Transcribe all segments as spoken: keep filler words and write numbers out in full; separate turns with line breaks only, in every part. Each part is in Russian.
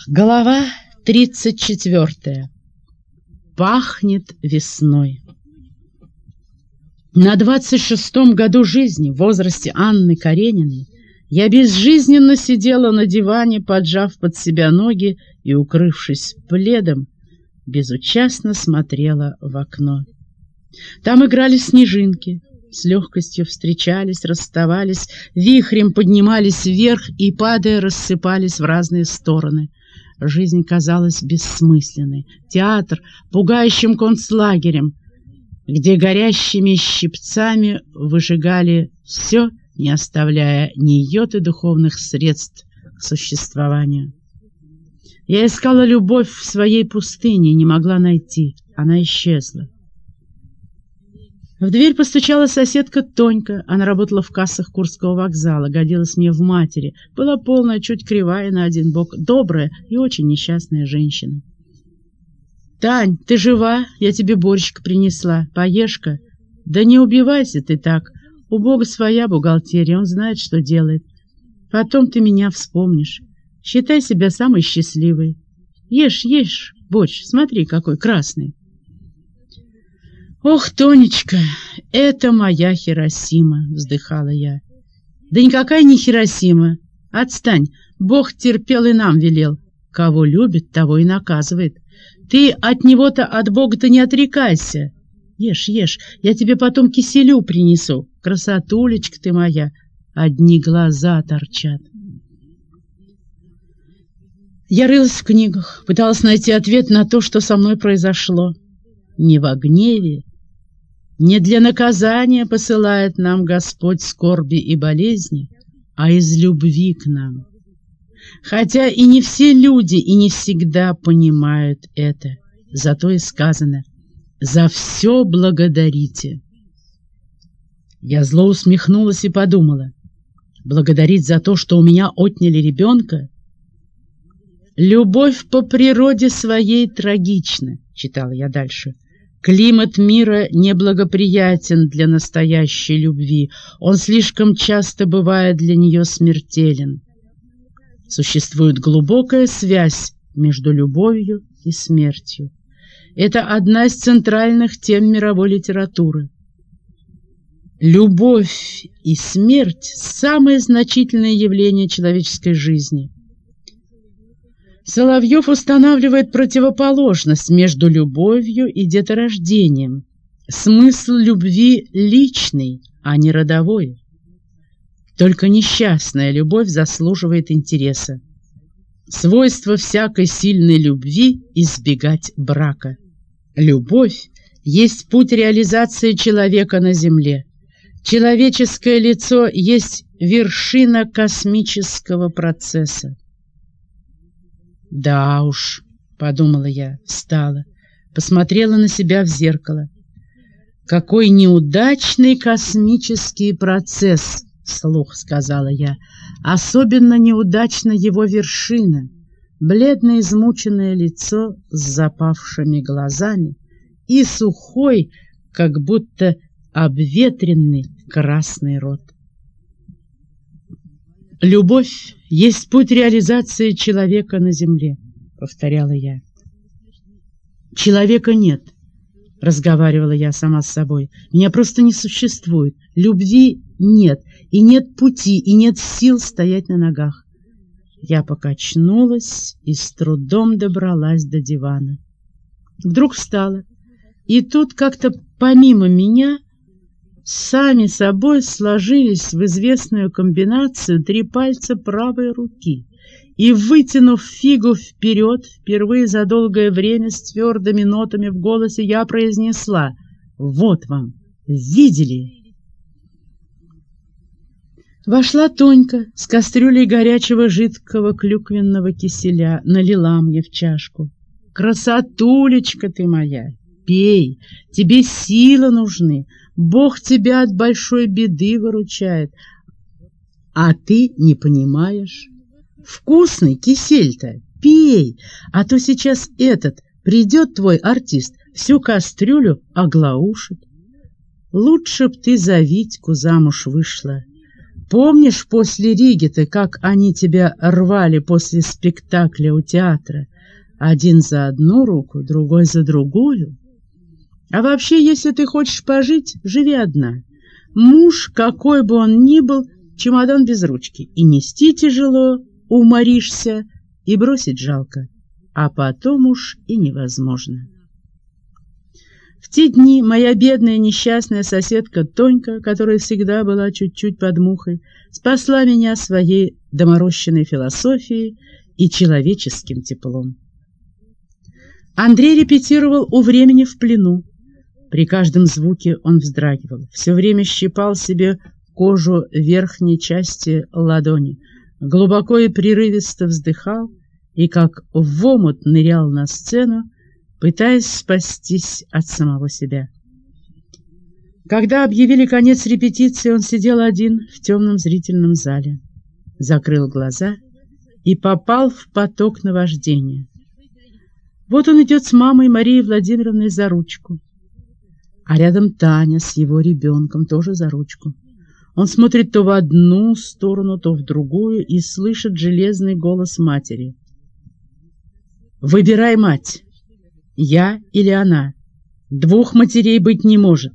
Глава тридцать четвёртая. Пахнет весной. На двадцать шестом году жизни, в возрасте Анны Карениной, я безжизненно сидела на диване, поджав под себя ноги и, укрывшись пледом, безучастно смотрела в окно. Там играли снежинки, с легкостью встречались, расставались, вихрем поднимались вверх и, падая, рассыпались в разные стороны. Жизнь казалась бессмысленной. Театр — пугающим концлагерем, где горящими щипцами выжигали все, не оставляя ни йоты духовных средств к существованию. Я искала любовь в своей пустыне и не могла найти. Она исчезла. В дверь постучала соседка Тонька. Она работала в кассах Курского вокзала, годилась мне в матери. Была полная, чуть кривая на один бок, добрая и очень несчастная женщина. «Тань, ты жива? Я тебе борщик принесла. Поешь-ка». «Да не убивайся ты так. У Бога своя бухгалтерия, Он знает, что делает. Потом ты меня вспомнишь. Считай себя самой счастливой. Ешь, ешь борщ, смотри, какой красный». «Ох, Тонечка, это моя Хиросима!» — вздыхала я. «Да никакая не Хиросима. Отстань, Бог терпел и нам велел. Кого любит, того и наказывает. Ты от него-то, от Бога-то не отрекайся. Ешь, ешь, я тебе потом киселю принесу. Красотулечка ты моя, одни глаза торчат». Я рылась в книгах, пыталась найти ответ на то, что со мной произошло. Не во гневе, не для наказания посылает нам Господь скорби и болезни, а из любви к нам. Хотя и не все люди и не всегда понимают это, зато и сказано: «За все благодарите». Я зло усмехнулась и подумала: благодарить за то, что у меня отняли ребенка? «Любовь по природе своей трагична», — читала я дальше. «Климат мира неблагоприятен для настоящей любви. Он слишком часто бывает для нее смертелен. Существует глубокая связь между любовью и смертью. Это одна из центральных тем мировой литературы. Любовь и смерть — самое значительное явление человеческой жизни». Соловьев устанавливает противоположность между любовью и деторождением. Смысл любви личный, а не родовой. Только несчастная любовь заслуживает интереса. Свойство всякой сильной любви — избегать брака. Любовь есть путь реализации человека на земле. Человеческое лицо есть вершина космического процесса. «Да уж», — подумала я, встала, посмотрела на себя в зеркало. «Какой неудачный космический процесс», — вслух сказала я. «Особенно неудачна его вершина, бледное измученное лицо с запавшими глазами и сухой, как будто обветренный красный рот». «Любовь есть путь реализации человека на земле», — повторяла я. «Человека нет», — разговаривала я сама с собой. «Меня просто не существует. Любви нет, и нет пути, и нет сил стоять на ногах». Я покачнулась и с трудом добралась до дивана. Вдруг встала, и тут как-то помимо меня сами собой сложились в известную комбинацию три пальца правой руки, и, вытянув фигу вперед, впервые за долгое время с твердыми нотами в голосе я произнесла: «Вот вам, видели?» Вошла Тонька с кастрюлей горячего жидкого клюквенного киселя, налила мне в чашку. «Красотулечка ты моя, пей, тебе силы нужны. Бог тебя от большой беды выручает, а ты не понимаешь. Вкусный кисель-то, пей, а то сейчас этот придет твой артист, всю кастрюлю оглаушит. Лучше б ты за Витьку замуж вышла. Помнишь после Ригиты, как они тебя рвали после спектакля у театра? Один за одну руку, другой за другую. А вообще, если ты хочешь пожить, живи одна. Муж, какой бы он ни был, чемодан без ручки. И нести тяжело, уморишься, и бросить жалко. А потом уж и невозможно. В те дни моя бедная несчастная соседка Тонька, которая всегда была чуть-чуть под мухой, спасла меня своей доморощенной философией и человеческим теплом. Андрей репетировал у времени в плену. При каждом звуке он вздрагивал, все время щипал себе кожу верхней части ладони, глубоко и прерывисто вздыхал и как в омут нырял на сцену, пытаясь спастись от самого себя. Когда объявили конец репетиции, он сидел один в темном зрительном зале, закрыл глаза и попал в поток наваждения. Вот он идет с мамой Марией Владимировной за ручку, а рядом Таня с его ребенком тоже за ручку. Он смотрит то в одну сторону, то в другую и слышит железный голос матери. «Выбирай, мать! Я или она? Двух матерей быть не может!»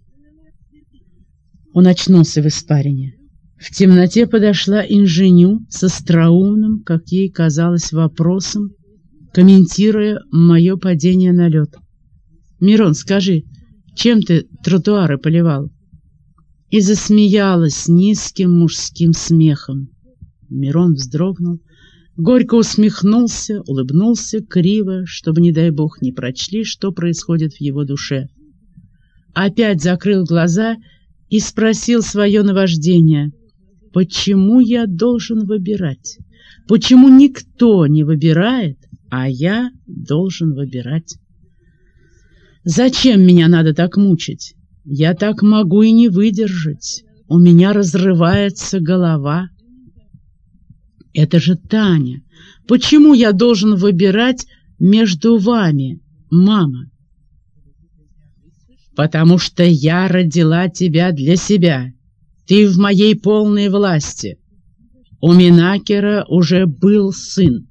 Он очнулся в испарине. В темноте подошла инженю с остроумным, как ей казалось, вопросом, комментируя мое падение на лед. «Мирон, скажи, чем ты тротуары поливал?» И засмеялась низким мужским смехом. Мирон вздрогнул, горько усмехнулся, улыбнулся криво, чтобы, не дай бог, не прочли, что происходит в его душе. Опять закрыл глаза и спросил свое наваждение: «Почему я должен выбирать? Почему никто не выбирает, а я должен выбирать? Зачем меня надо так мучить? Я так могу и не выдержать. У меня разрывается голова. Это же Таня. Почему я должен выбирать между вами, мама?» «Потому что я родила тебя для себя. Ты в моей полной власти. У Минакера уже был сын».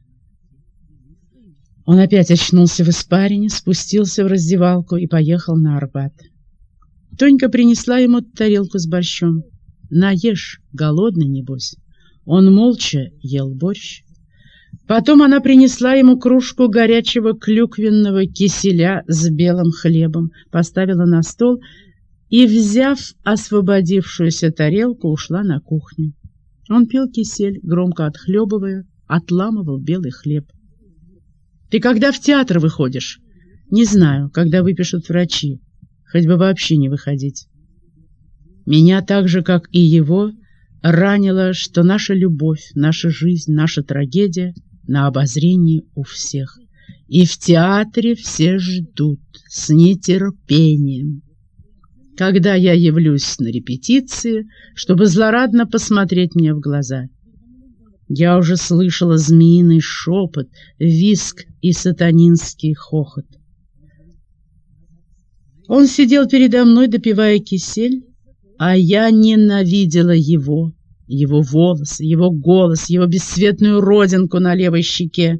Он опять очнулся в испарине, спустился в раздевалку и поехал на Арбат. Тонька принесла ему тарелку с борщом. «На, ешь, голодный, небось». Он молча ел борщ. Потом она принесла ему кружку горячего клюквенного киселя с белым хлебом, поставила на стол и, взяв освободившуюся тарелку, ушла на кухню. Он пил кисель, громко отхлебывая, отламывал белый хлеб. «Ты когда в театр выходишь?» «Не знаю, когда выпишут врачи. Хоть бы вообще не выходить». Меня так же, как и его, ранило, что наша любовь, наша жизнь, наша трагедия на обозрении у всех. И в театре все ждут с нетерпением, когда я явлюсь на репетиции, чтобы злорадно посмотреть мне в глаза. Я уже слышала змеиный шепот, визг и сатанинский хохот. Он сидел передо мной, допивая кисель, а я ненавидела его, его волосы, его голос, его бесцветную родинку на левой щеке.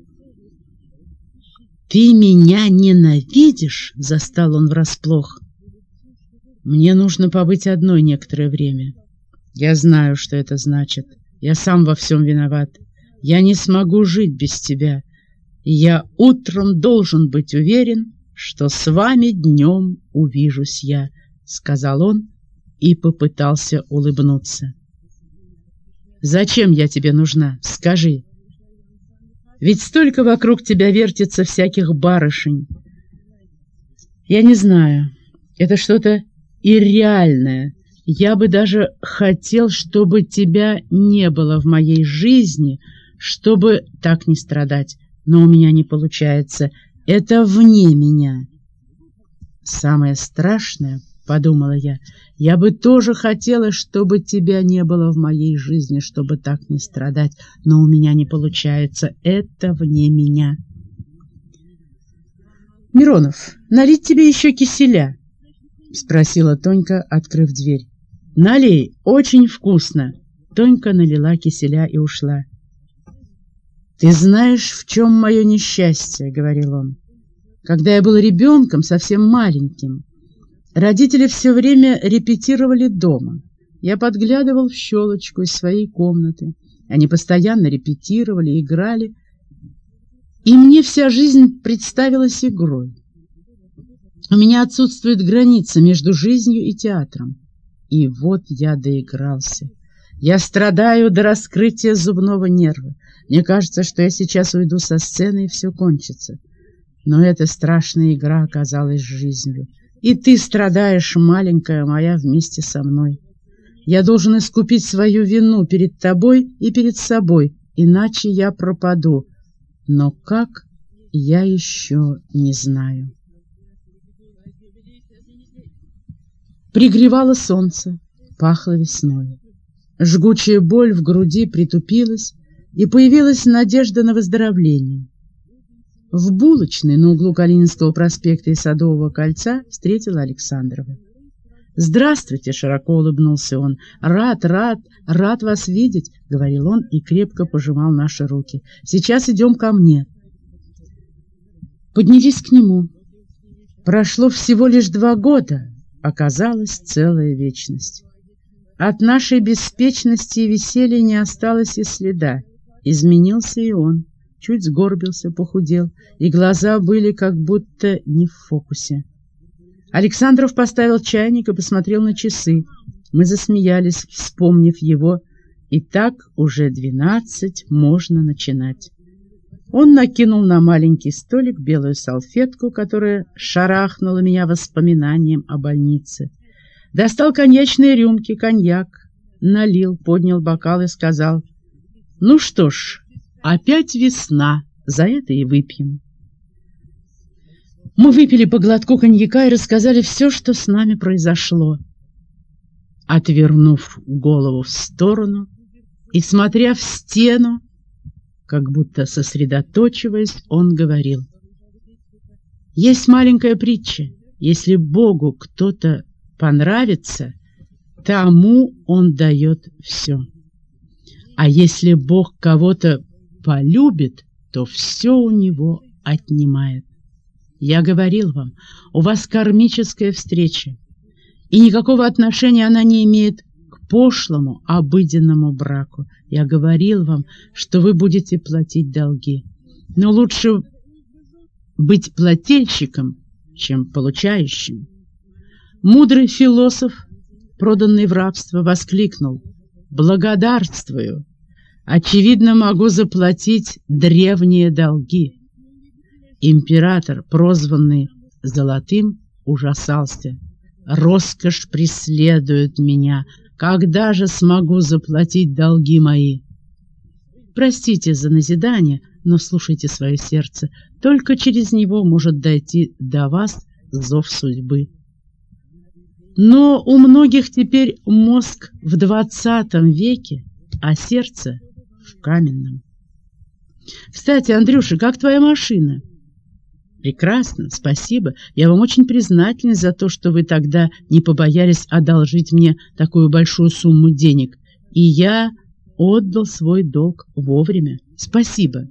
«Ты меня ненавидишь?» — застал он врасплох. «Мне нужно побыть одной некоторое время. Я знаю, что это значит. Я сам во всем виноват. Я не смогу жить без тебя. И я утром должен быть уверен, что с вами днем увижусь я», — сказал он и попытался улыбнуться. «Зачем я тебе нужна? Скажи. Ведь столько вокруг тебя вертится всяких барышень. Я не знаю, это что-то ирреальное. Я бы даже хотел, чтобы тебя не было в моей жизни, чтобы так не страдать, но у меня не получается. Это вне меня. Самое страшное, — подумала я, — я бы тоже хотела, чтобы тебя не было в моей жизни, чтобы так не страдать, но у меня не получается. Это вне меня. «Миронов, налить тебе еще киселя?» — спросила Тонька, открыв дверь. «Налей, очень вкусно». Тонька налила киселя и ушла. «Ты знаешь, в чем мое несчастье?» — говорил он. «Когда я был ребенком, совсем маленьким, родители все время репетировали дома. Я подглядывал в щелочку из своей комнаты. Они постоянно репетировали, играли, и мне вся жизнь представилась игрой. У меня отсутствует граница между жизнью и театром. И вот я доигрался. Я страдаю до раскрытия зубного нерва. Мне кажется, что я сейчас уйду со сцены, и все кончится. Но эта страшная игра оказалась жизнью. И ты страдаешь, маленькая моя, вместе со мной. Я должен искупить свою вину перед тобой и перед собой, иначе я пропаду. Но как, я еще не знаю». Пригревало солнце, пахло весной. Жгучая боль в груди притупилась, и появилась надежда на выздоровление. В булочной на углу Калининского проспекта и Садового кольца встретила Александрова. «Здравствуйте!» — широко улыбнулся он. «Рад, рад, рад вас видеть!» — говорил он и крепко пожимал наши руки. «Сейчас идем ко мне». Поднялись к нему. Прошло всего лишь два года, оказалась целая вечность. От нашей беспечности и веселья не осталось и следа. Изменился и он, чуть сгорбился, похудел, и глаза были как будто не в фокусе. Александров поставил чайник и посмотрел на часы. Мы засмеялись, вспомнив его. И так уже двенадцать, можно начинать. Он накинул на маленький столик белую салфетку, которая шарахнула меня воспоминанием о больнице. Достал коньячные рюмки, коньяк, налил, поднял бокал и сказал: «Ну что ж, опять весна, за это и выпьем». Мы выпили по глотку коньяка и рассказали все, что с нами произошло. Отвернув голову в сторону и смотря в стену, как будто сосредоточиваясь, он говорил: «Есть маленькая притча. Если Богу кто-то понравится, тому Он дает все. А если Бог кого-то полюбит, то все у него отнимает. Я говорил вам, у вас кармическая встреча, и никакого отношения она не имеет к пошлому, обыденному браку. Я говорил вам, что вы будете платить долги. Но лучше быть плательщиком, чем получающим». Мудрый философ, проданный в рабство, воскликнул: «Благодарствую! Очевидно, могу заплатить древние долги». Император, прозванный Золотым, ужасался: «Роскошь преследует меня. Когда же смогу заплатить долги мои?» Простите за назидание, но слушайте свое сердце. Только через него может дойти до вас зов судьбы. Но у многих теперь мозг в двадцатом веке, а сердце в каменном. Кстати, Андрюша, как твоя машина? Прекрасно, спасибо. Я вам очень признателен за то, что вы тогда не побоялись одолжить мне такую большую сумму денег. И я отдал свой долг вовремя. Спасибо.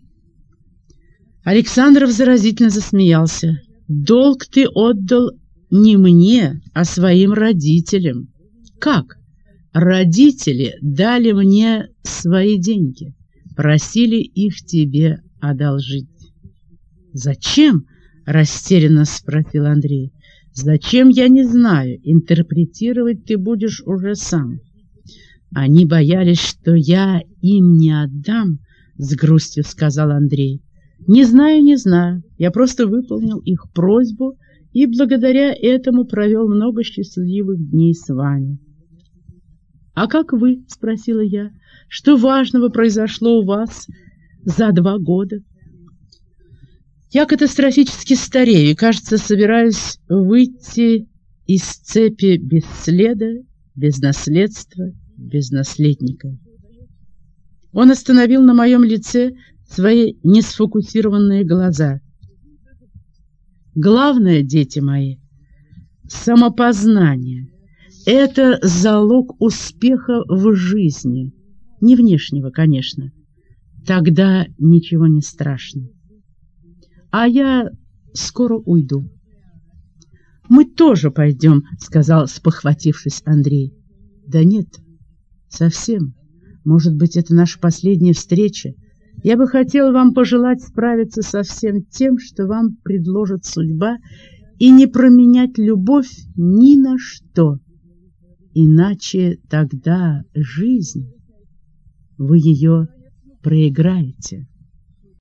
Александров заразительно засмеялся. Долг ты отдал не мне, а своим родителям. Как? Родители дали мне свои деньги, просили их тебе одолжить. «Зачем?» — растерянно спросил Андрей. «Зачем, я не знаю. Интерпретировать ты будешь уже сам». «Они боялись, что я им не отдам», — с грустью сказал Андрей. «Не знаю, не знаю. Я просто выполнил их просьбу и благодаря этому провел много счастливых дней с вами». «А как вы?» — спросила я. «Что важного произошло у вас за два года?» «Я катастрофически старею и, кажется, собираюсь выйти из цепи без следа, без наследства, без наследника». Он остановил на моем лице свои несфокусированные глаза. «Главное, дети мои, самопознание. Это залог успеха в жизни. Не внешнего, конечно. Тогда ничего не страшно. А я скоро уйду. «Мы тоже пойдем», — сказал, спохватившись, Андрей. «Да нет, совсем. Может быть, это наша последняя встреча. Я бы хотел вам пожелать справиться со всем тем, что вам предложит судьба, и не променять любовь ни на что. Иначе тогда жизнь, вы ее проиграете».